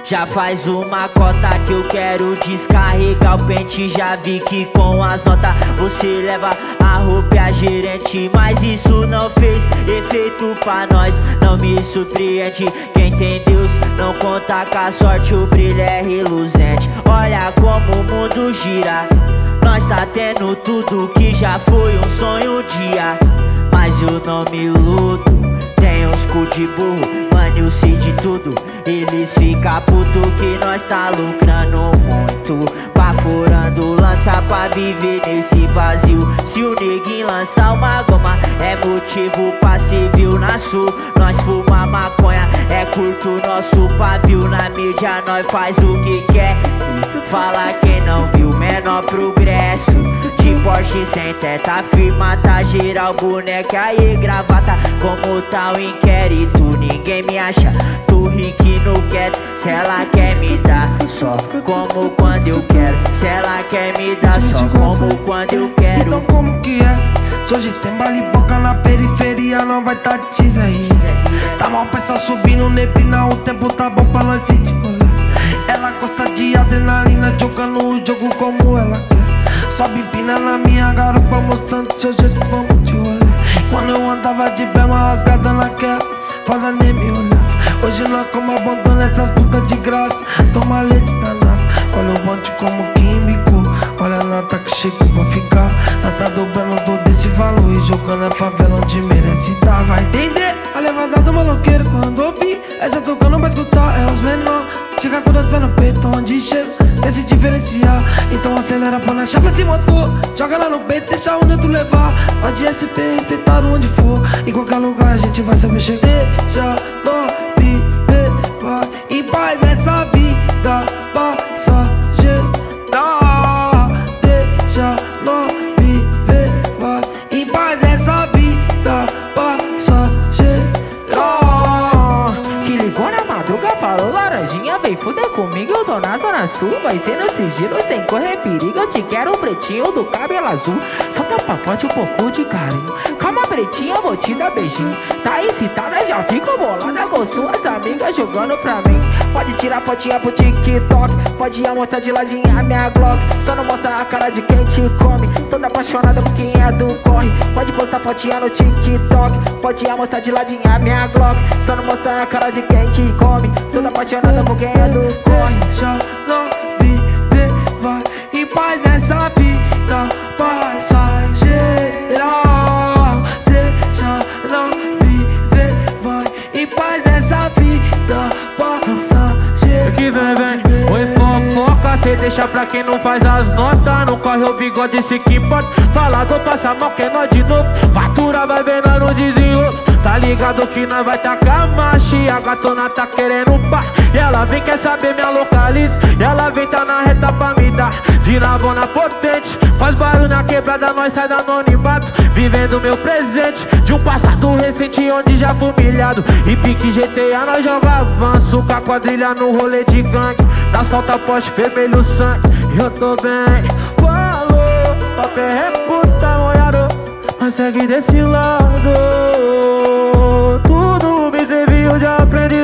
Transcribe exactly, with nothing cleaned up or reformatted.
Já faz uma cota que eu quero descarregar o pente. Já vi que com as notas você leva a roupa e a gerente, mas isso não fez efeito pra nós. Não me surpreende, quem tem Deus não conta com a sorte, o brilho é reluzente. Olha como o mundo gira, nós tá tendo tudo que já foi um sonho um dia. Mas eu não me iludo, tem uns cu de burro, mano, eu sei de tudo. Eles ficam puto que nós tá lucrando muito, baforando lança pra viver nesse vazio. Se o neguinho lançar uma goma é motivo pra ser viu na sul. Nós fuma maconha, é curto nosso pavio. Na mídia nós faz o que quer e fala quem não viu menor progresso. De Porsche sem teta, firma, tá geral, boneca aí gravata. Como tá o inquérito, ninguém me acha. Tô rico e no quieto, se ela quer me dar só como quando eu quero. Se ela quer me dar só como quando eu quero. Então como que é? Se hoje tem baile boca na periferia, não vai tá teaser aí. Tá mal pessoal subindo neblina, o tempo tá bom pra nós ir de rolê. Ela gosta de adrenalina, jogando o jogo como ela quer. Sobe empina na minha garupa, mostrando seu jeito, vamos de rolê. Quando eu andava de bema rasgada naquela, faz a nem me olhava. Hoje nós como abandona essas putas de graça, toma leite danado. Olha o bonde como químico, olha a nota que chico vai ficar. Nós tá dobrando todo esse valor e jogando a favela onde merece tá. Vai entender a levada do maloqueiro quando ouvir essa tocando pra escutar, é os menor. Chega com dois pés no peito, onde chega, quer se diferenciar. Então acelera, põe na chapa esse motor, joga lá no peito, deixa o neto levar. Pode S P, respeitado onde for, em qualquer lugar a gente vai saber chegar. Deixa nós viver, vai em paz essa vida passageira. Deixa nós viver, vai em paz essa vida passageira. Que ligou na madruga, falou laranjinha, vem fuder comigo, eu tô na zona sul. Vai ser no sigilo, sem correr perigo, eu te quero um pretinho do cabelo azul. Solta pra forte um pouco de carinho, calma pretinha, vou te dar beijinho. Tá excitada, já fico bolada com suas amigas jogando pra mim. Pode tirar fotinha pro TikTok, pode mostrar de ladinha a minha Glock. Só não mostra a cara de quem te come, toda apaixonada por quem é do corre. Pode postar fotinha no TikTok, pode mostrar de ladinha a minha Glock. Só não mostra a cara de quem te come, toda apaixonada por quem é do corre. Deixa não viver, vai em paz nessa vida passageira. Deixa não viver, vai em paz nessa vida passageira. Que vem, vem, oi fofoca, cê deixa pra quem não faz as notas. Não corre o bigode, se que importa. Falador passa mal, que é nós de novo. Fatura vai ver nós no desenrolo. Tá ligado que nós vai tacar marcha e a gatona tá querendo pá. E ela vem, quer saber minha localiza, e ela vem tá na reta pra me dar de navona potente. Faz barulho na quebrada, nós sai do anonimato, vivendo meu presente de um passado recente onde já fui humilhado. E pique G T A nós joga avanço, com a quadrilha no rolê de gangue. Nas falta forte, vermelho sangue, e eu tô bem. Falou, papel é puta molhado, mas segue desse lado. Tudo me serviu de aprendizado.